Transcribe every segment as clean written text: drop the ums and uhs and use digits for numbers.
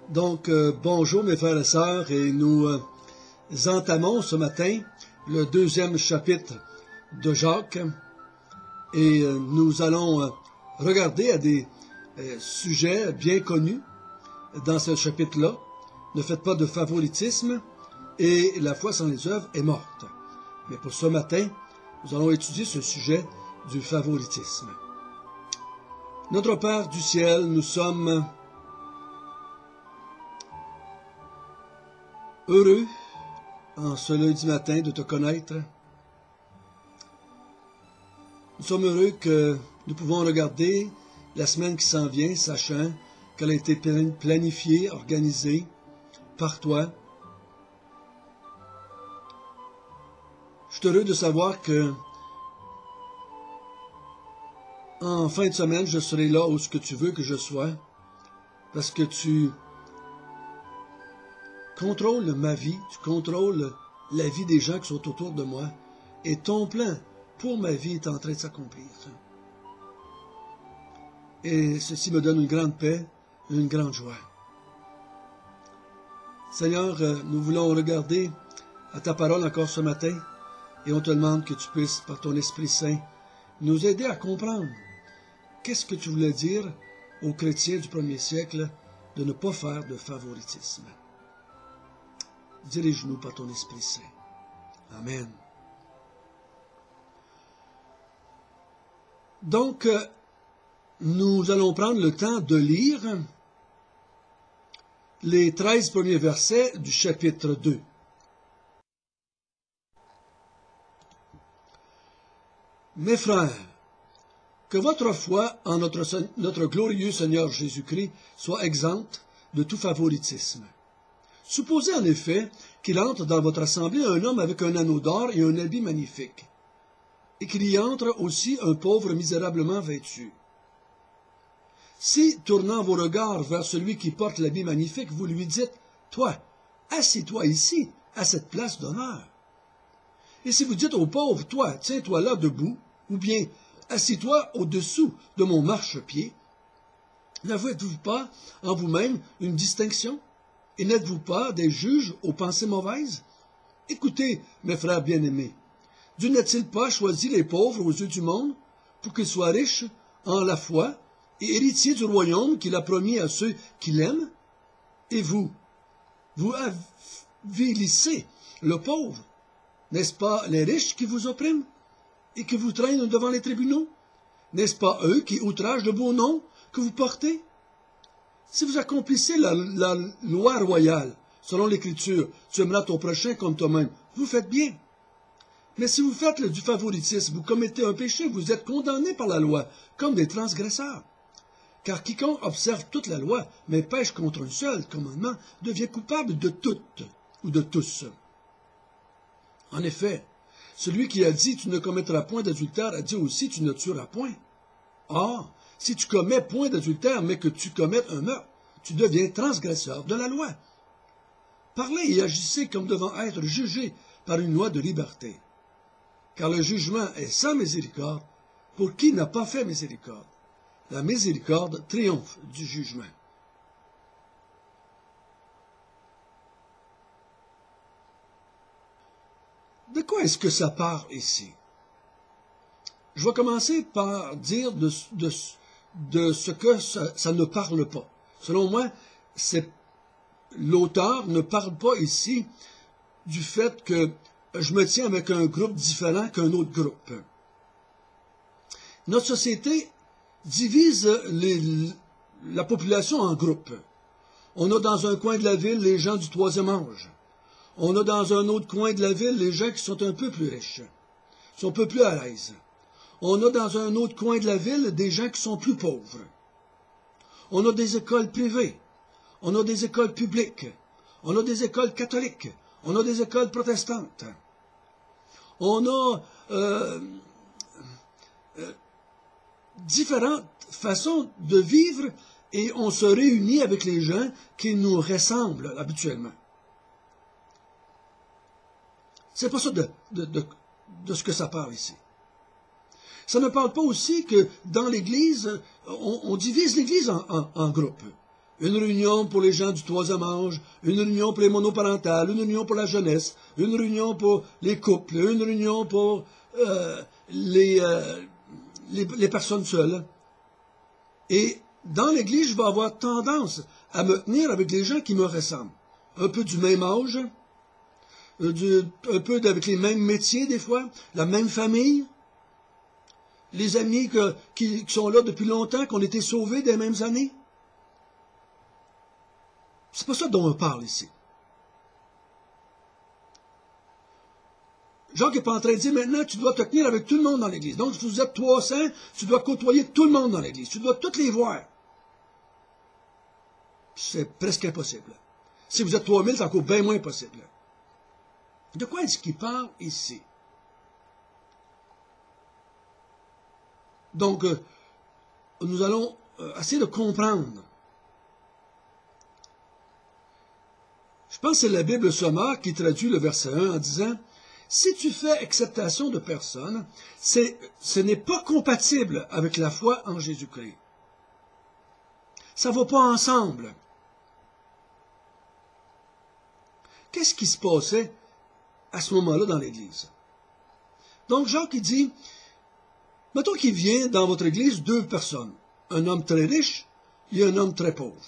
Donc, bonjour mes frères et sœurs, et nous entamons ce matin le deuxième chapitre de Jacques, et nous allons regarder à des sujets bien connus dans ce chapitre-là. Ne faites pas de favoritisme, et la foi sans les œuvres est morte. Mais pour ce matin, nous allons étudier ce sujet du favoritisme. Notre Père du ciel, nous sommes heureux en ce lundi matin de te connaître. Nous sommes heureux que nous pouvons regarder la semaine qui s'en vient, sachant qu'elle a été planifiée, organisée par toi. Je suis heureux de savoir que en fin de semaine, je serai là où ce que tu veux que je sois, parce que tu contrôles ma vie, tu contrôles la vie des gens qui sont autour de moi, et ton plan pour ma vie est en train de s'accomplir. Et ceci me donne une grande paix, une grande joie. Seigneur, nous voulons regarder à ta parole encore ce matin, et on te demande que tu puisses, par ton Esprit Saint, nous aider à comprendre qu'est-ce que tu voulais dire aux chrétiens du premier siècle de ne pas faire de favoritisme. Dirige-nous par ton Esprit Saint. Amen. Donc, nous allons prendre le temps de lire les 13 premiers versets du chapitre 2. Mes frères, que votre foi en notre glorieux Seigneur Jésus-Christ soit exempte de tout favoritisme. Supposez en effet qu'il entre dans votre assemblée un homme avec un anneau d'or et un habit magnifique, et qu'il y entre aussi un pauvre misérablement vêtu. Si, tournant vos regards vers celui qui porte l'habit magnifique, vous lui dites « Toi, assieds-toi ici, à cette place d'honneur. » Et si vous dites au pauvre « Toi, tiens-toi là debout », ou bien « Assis-toi au-dessous de mon marchepied », n'avouez-vous pas en vous-même une distinction? Et n'êtes-vous pas des juges aux pensées mauvaises? Écoutez, mes frères bien-aimés, Dieu n'a-t-il pas choisi les pauvres aux yeux du monde pour qu'ils soient riches en la foi et héritiers du royaume qu'il a promis à ceux qui l'aiment? Et vous avilissez le pauvre. N'est-ce pas les riches qui vous oppriment et qui vous traînent devant les tribunaux? N'est-ce pas eux qui outragent le beau nom que vous portez? Si vous accomplissez la loi royale, selon l'Écriture, tu aimeras ton prochain comme toi-même, vous faites bien. Mais si vous faites du favoritisme, vous commettez un péché, vous êtes condamnés par la loi, comme des transgresseurs. Car quiconque observe toute la loi, mais pêche contre un seul commandement, devient coupable de toutes ou de tous. En effet, celui qui a dit « Tu ne commettras point d'adultère » a dit aussi « Tu ne tueras point ». Or, si tu commets point d'adultère, mais que tu commettes un meurtre, tu deviens transgresseur de la loi. Parlez et agissez comme devant être jugés par une loi de liberté. Car le jugement est sans miséricorde pour qui n'a pas fait miséricorde. La miséricorde triomphe du jugement. De quoi est-ce que ça part ici? Je vais commencer par dire de ce que ça ne parle pas. Selon moi, l'auteur ne parle pas ici du fait que je me tiens avec un groupe différent qu'un autre groupe. Notre société divise la population en groupes. On a dans un coin de la ville les gens du troisième âge. On a dans un autre coin de la ville les gens qui sont un peu plus riches, qui sont un peu plus à l'aise. On a dans un autre coin de la ville des gens qui sont plus pauvres. On a des écoles privées. On a des écoles publiques. On a des écoles catholiques. On a des écoles protestantes. On a différentes façons de vivre et on se réunit avec les gens qui nous ressemblent habituellement. C'est pas ça de ce que ça parle ici. Ça ne parle pas aussi que dans l'Église, on divise l'Église en groupes. une réunion pour les gens du troisième âge, une réunion pour les monoparentales, une réunion pour la jeunesse, une réunion pour les couples, une réunion pour les personnes seules. Et dans l'Église, je vais avoir tendance à me tenir avec les gens qui me ressemblent. Un peu du même âge, un peu avec les mêmes métiers des fois, la même famille, les amis qui sont là depuis longtemps, qui ont été sauvés des mêmes années. C'est pas ça dont on parle ici. Jacques n'est pas en train de dire maintenant tu dois te tenir avec tout le monde dans l'Église. Donc si vous êtes 300, tu dois côtoyer tout le monde dans l'Église. Tu dois toutes les voir. C'est presque impossible. Si vous êtes 3000, c'est encore bien moins possible. De quoi est-ce qu'il parle ici? Donc, nous allons essayer de comprendre. Je pense que c'est la Bible sommaire qui traduit le verset 1 en disant « Si tu fais acceptation de personne, ce n'est pas compatible avec la foi en Jésus-Christ. Ça ne va pas ensemble. » Qu'est-ce qui se passait à ce moment-là dans l'Église? Donc Jacques il dit, mettons qu'il vient dans votre Église 2 personnes, un homme très riche et un homme très pauvre.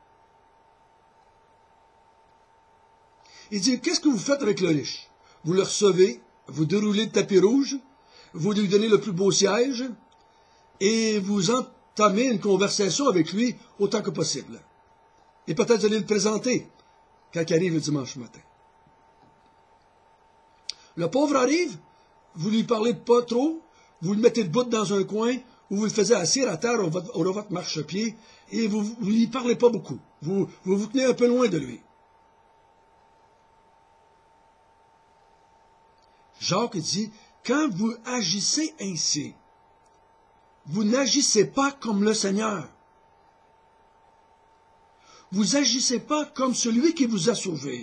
Il dit, qu'est-ce que vous faites avec le riche? Vous le recevez, vous déroulez le tapis rouge, vous lui donnez le plus beau siège, et vous entamez une conversation avec lui autant que possible. Et peut-être allez le présenter quand il arrive le dimanche matin. Le pauvre arrive, vous lui parlez pas trop, vous le mettez debout dans un coin, ou vous le faites asseoir à terre au votre marchepied, et vous ne lui parlez pas beaucoup. Vous tenez un peu loin de lui. Jacques dit, quand vous agissez ainsi, vous n'agissez pas comme le Seigneur. Vous agissez pas comme celui qui vous a sauvé.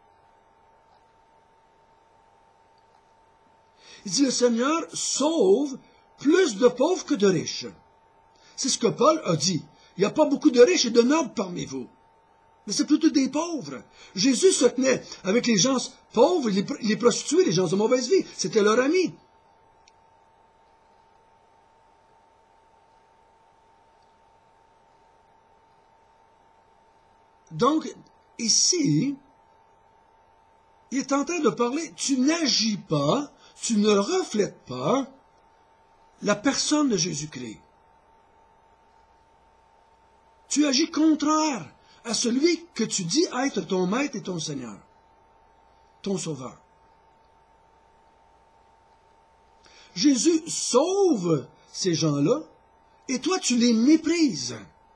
Il dit, le Seigneur sauve plus de pauvres que de riches. C'est ce que Paul a dit. Il n'y a pas beaucoup de riches et de nobles parmi vous. Mais c'est plutôt des pauvres. Jésus se tenait avec les gens pauvres, les prostituées, les gens de mauvaise vie. C'était leur ami. Donc, ici, il est en train de parler, tu n'agis pas, tu ne reflètes pas la personne de Jésus-Christ. Tu agis contraire à celui que tu dis être ton maître et ton Seigneur, ton Sauveur. Jésus sauve ces gens-là, et toi tu les méprises.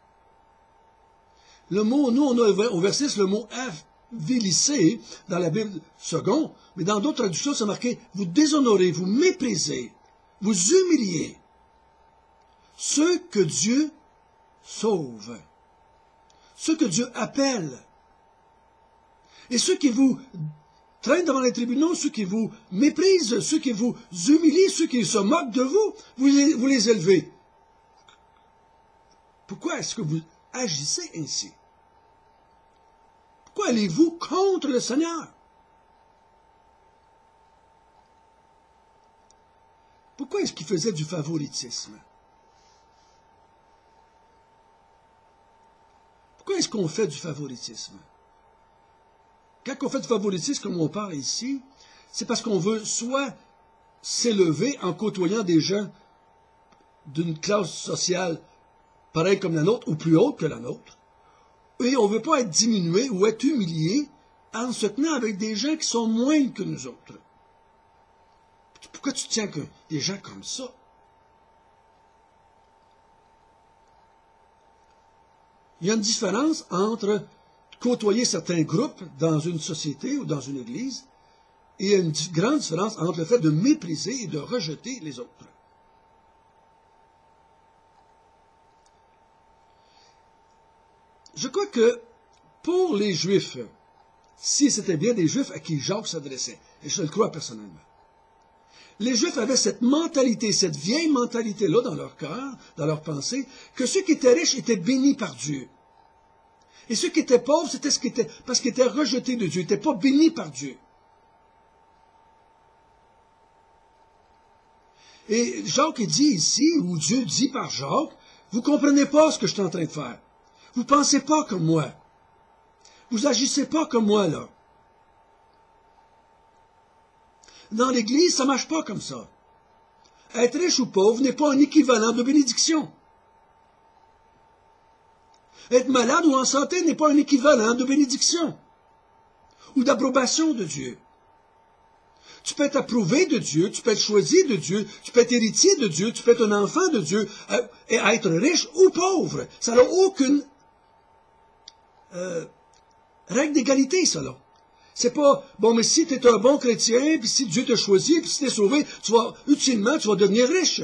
Le mot, nous on a au verset le mot avilicé dans la Bible second, mais dans d'autres traductions c'est marqué vous déshonorez, vous méprisez, vous humiliez ceux que Dieu sauve, ceux que Dieu appelle. Et ceux qui vous traînent devant les tribunaux, ceux qui vous méprisent, ceux qui vous humilient, ceux qui se moquent de vous, vous les élevez. Pourquoi est-ce que vous agissez ainsi? Pourquoi allez-vous contre le Seigneur? Pourquoi est-ce qu'il faisait du favoritisme? Pourquoi est-ce qu'on fait du favoritisme? Quand on fait du favoritisme, comme on parle ici, c'est parce qu'on veut soit s'élever en côtoyant des gens d'une classe sociale pareille comme la nôtre ou plus haute que la nôtre, et on ne veut pas être diminué ou être humilié en se tenant avec des gens qui sont moins que nous autres. Pourquoi tu tiens que des gens comme ça? Il y a une différence entre côtoyer certains groupes dans une société ou dans une église, et il y a une grande différence entre le fait de mépriser et de rejeter les autres. Je crois que pour les Juifs, si c'était bien des Juifs à qui Jacques s'adressait, et je le crois personnellement, les Juifs avaient cette mentalité, cette vieille mentalité-là dans leur cœur, dans leur pensée, que ceux qui étaient riches étaient bénis par Dieu. Et ceux qui étaient pauvres, c'était parce qu'ils étaient rejetés de Dieu, ils n'étaient pas bénis par Dieu. Et Jacques dit ici, ou Dieu dit par Jacques, vous ne comprenez pas ce que je suis en train de faire. Vous ne pensez pas comme moi. Vous agissez pas comme moi, là. Dans l'Église, ça ne marche pas comme ça. Être riche ou pauvre n'est pas un équivalent de bénédiction. Être malade ou en santé n'est pas un équivalent de bénédiction ou d'approbation de Dieu. Tu peux être approuvé de Dieu, tu peux être choisi de Dieu, tu peux être héritier de Dieu, tu peux être un enfant de Dieu, et être riche ou pauvre. Ça n'a aucune règle d'égalité, ça, là. C'est pas, bon, mais si tu es un bon chrétien, puis si Dieu t'a choisi, puis si tu es sauvé, utilement, tu vas devenir riche.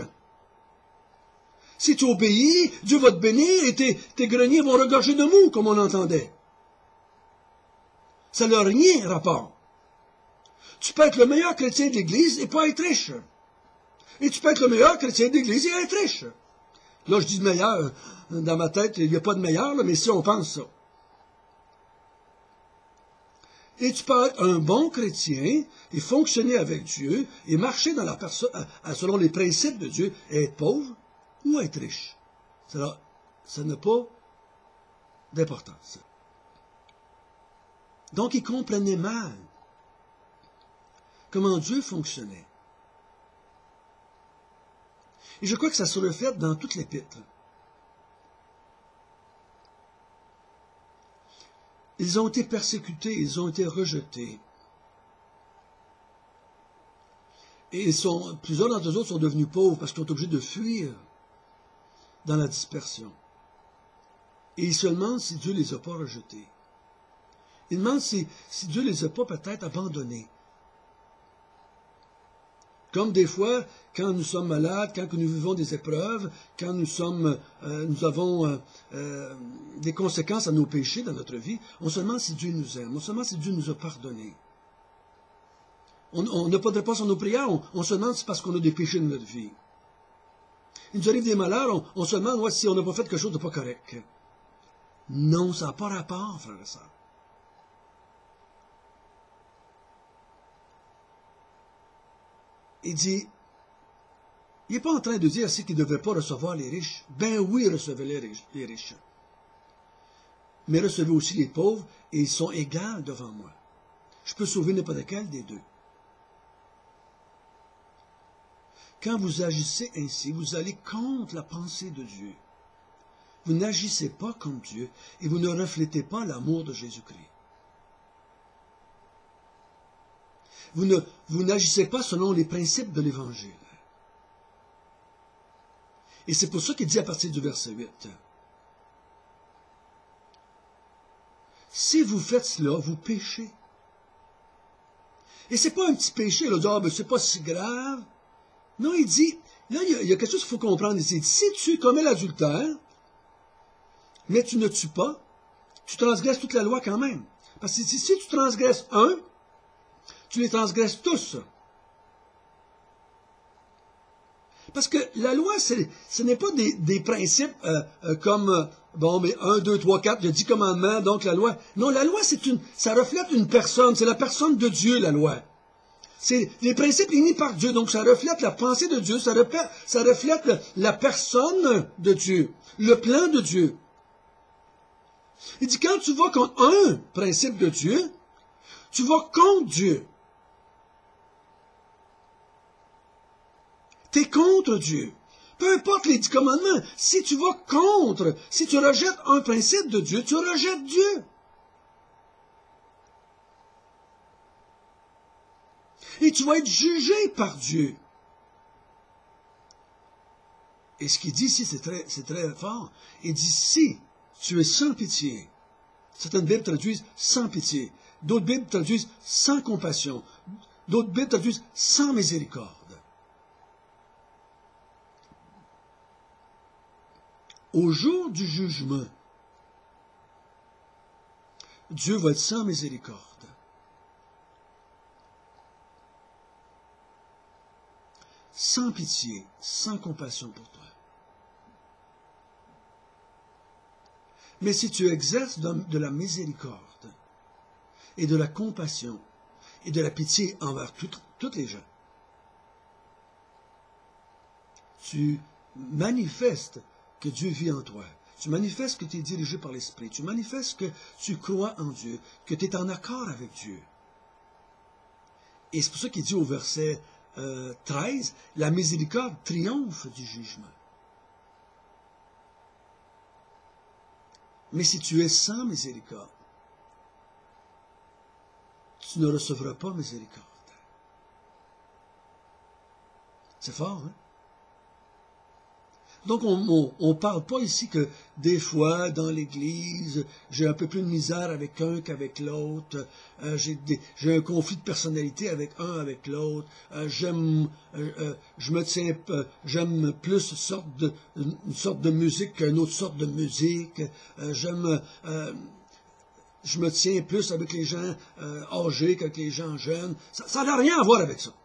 Si tu obéis, Dieu va te bénir et tes greniers vont regorger de mou, comme on entendait. Ça n'a rien rapport. Tu peux être le meilleur chrétien de l'Église et pas être riche. Et tu peux être le meilleur chrétien de l'Église et être riche. Là, je dis meilleur, dans ma tête, il n'y a pas de meilleur, là, mais si on pense ça. Et tu peux être un bon chrétien et fonctionner avec Dieu et marcher dans la personne, selon les principes de Dieu et être pauvre ou être riche. Ça n'a pas d'importance. Donc, ils comprenaient mal comment Dieu fonctionnait. Et je crois que ça se reflète dans toute l'Épître. Ils ont été persécutés, ils ont été rejetés. Et plusieurs d'entre eux sont devenus pauvres parce qu'ils sont obligés de fuir dans la dispersion. Et ils se demandent si Dieu ne les a pas rejetés. Ils demandent si Dieu ne les a pas peut-être abandonnés. Comme des fois, quand nous sommes malades, quand nous vivons des épreuves, quand nous avons des conséquences à nos péchés dans notre vie, on se demande si Dieu nous aime, on se demande si Dieu nous a pardonné. On n'a pas de réponse à nos prières, on se demande si c'est parce qu'on a des péchés dans notre vie. Il nous arrive des malheurs, on se demande si on n'a pas fait quelque chose de pas correct. Non, ça n'a pas rapport, frère et sœur. Il dit, il n'est pas en train de dire qu'il ne devait pas recevoir les riches. Ben oui, recevez les riches. Mais recevez aussi les pauvres, et ils sont égaux devant moi. Je peux sauver n'importe lequel des deux. Quand vous agissez ainsi, vous allez contre la pensée de Dieu. Vous n'agissez pas comme Dieu, et vous ne reflétez pas l'amour de Jésus-Christ. Vous n'agissez pas selon les principes de l'Évangile. Et c'est pour ça qu'il dit à partir du verset 8, si vous faites cela, vous péchez. Et c'est pas un petit péché, là, mais c'est pas si grave. Non, il dit, là, il y a quelque chose qu'il faut comprendre ici. Si tu commets l'adultère, mais tu ne tues pas, tu transgresses toute la loi quand même. Parce que si tu transgresses un, tu les transgresses tous. Parce que la loi, ce n'est pas des principes comme, bon, mais 1, 2, 3, 4, il y a 10 commandements, donc la loi. Non, la loi, ça reflète une personne, c'est la personne de Dieu, la loi. C'est des principes émis par Dieu, donc ça reflète la pensée de Dieu, ça reflète la personne de Dieu, le plan de Dieu. Il dit, quand tu vas contre un principe de Dieu, tu vas contre Dieu. Tu es contre Dieu. Peu importe les 10 commandements, si tu vas contre, si tu rejettes un principe de Dieu, tu rejettes Dieu. Et tu vas être jugé par Dieu. Et ce qu'il dit ici, c'est très fort. Il dit, si tu es sans pitié, certaines Bibles traduisent sans pitié, d'autres Bibles traduisent sans compassion, d'autres Bibles traduisent sans miséricorde. Au jour du jugement, Dieu va être sans miséricorde. Sans pitié, sans compassion pour toi. Mais si tu exerces de la miséricorde et de la compassion et de la pitié envers toutes les gens, tu manifestes que Dieu vit en toi. Tu manifestes que tu es dirigé par l'Esprit. Tu manifestes que tu crois en Dieu, que tu es en accord avec Dieu. Et c'est pour ça qu'il dit au verset 13, la miséricorde triomphe du jugement. Mais si tu es sans miséricorde, tu ne recevras pas miséricorde. C'est fort, hein? Donc, on ne parle pas ici que des fois, dans l'Église, j'ai un peu plus de misère avec un qu'avec l'autre, j'ai un conflit de personnalité avec un, avec l'autre, j'aime plus une sorte de musique qu'une autre sorte de musique, je me tiens plus avec les gens âgés qu'avec les gens jeunes. Ça n'a rien à voir avec ça.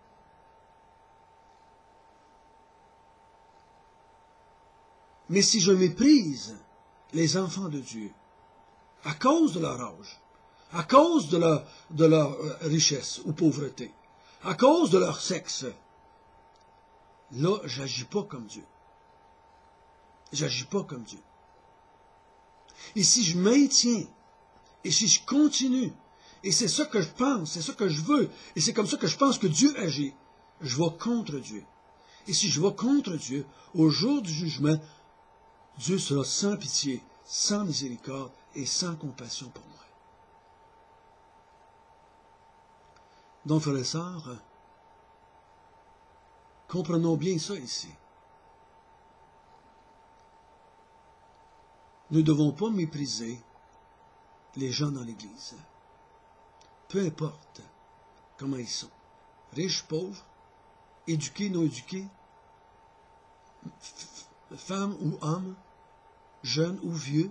Mais si je méprise les enfants de Dieu, à cause de leur âge, à cause de leur richesse ou pauvreté, à cause de leur sexe, là, j'agis pas comme Dieu. J'agis pas comme Dieu. Et si je maintiens, et si je continue, et c'est ça que je pense, c'est ça que je veux, et c'est comme ça que je pense que Dieu agit, je vais contre Dieu. Et si je vais contre Dieu, au jour du jugement, Dieu sera sans pitié, sans miséricorde et sans compassion pour moi. Donc, frères et sœurs, comprenons bien ça ici. Nous ne devons pas mépriser les gens dans l'Église. Peu importe comment ils sont. Riches, pauvres, éduqués, non éduqués, femmes ou hommes, jeunes ou vieux,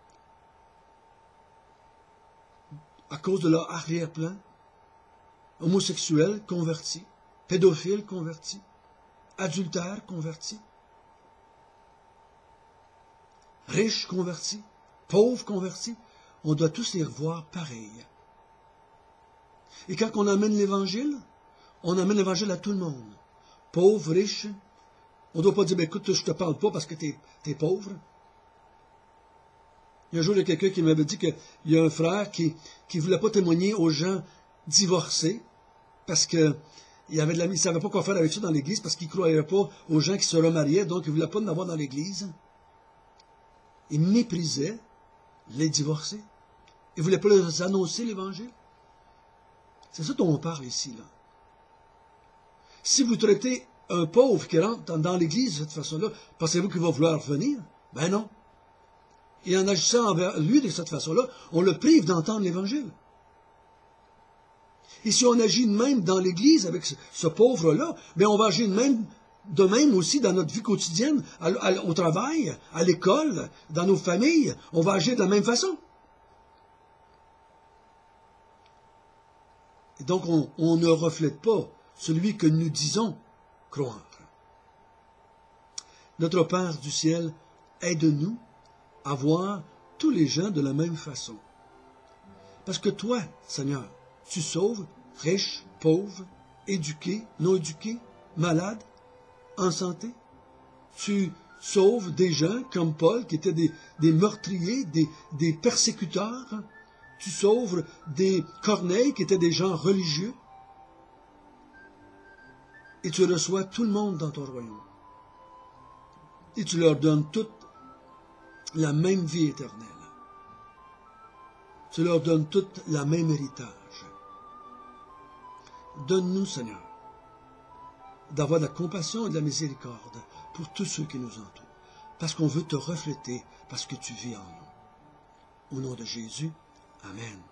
à cause de leur arrière-plan, homosexuels convertis, pédophiles convertis, adultères convertis, riches convertis, pauvres convertis, on doit tous les revoir pareils. Et quand on amène l'Évangile à tout le monde. Pauvres, riches, on ne doit pas dire, ben, écoute, je ne te parle pas parce que tu es pauvre. Il y a un jour, il y a quelqu'un qui m'avait dit qu'il y a un frère qui ne voulait pas témoigner aux gens divorcés parce qu'il ne savait pas quoi faire avec ça dans l'Église parce qu'il ne croyait pas aux gens qui se remariaient, donc il ne voulait pas en avoir dans l'Église. Il méprisait les divorcés. Il ne voulait pas leur annoncer l'Évangile. C'est ça dont on parle ici, là. Si vous traitez un pauvre qui rentre dans l'Église de cette façon-là, pensez-vous qu'il va vouloir venir? Ben non. Et en agissant envers lui de cette façon-là, on le prive d'entendre l'Évangile. Et si on agit de même dans l'Église avec ce pauvre-là, ben on va agir de même aussi dans notre vie quotidienne, au travail, à l'école, dans nos familles. On va agir de la même façon. Et donc, on ne reflète pas celui que nous disons croire. Notre Père du ciel, aide-nous à voir tous les gens de la même façon. Parce que toi, Seigneur, tu sauves riches, pauvres, éduqués, non éduqués, malades, en santé. Tu sauves des gens comme Paul, qui étaient des meurtriers, des persécuteurs. Tu sauves des Corneilles, qui étaient des gens religieux. Et tu reçois tout le monde dans ton royaume. Et tu leur donnes toute la même vie éternelle. Tu leur donnes toute la même héritage. Donne-nous, Seigneur, d'avoir de la compassion et de la miséricorde pour tous ceux qui nous entourent. Parce qu'on veut te refléter, parce que tu vis en nous. Au nom de Jésus, Amen.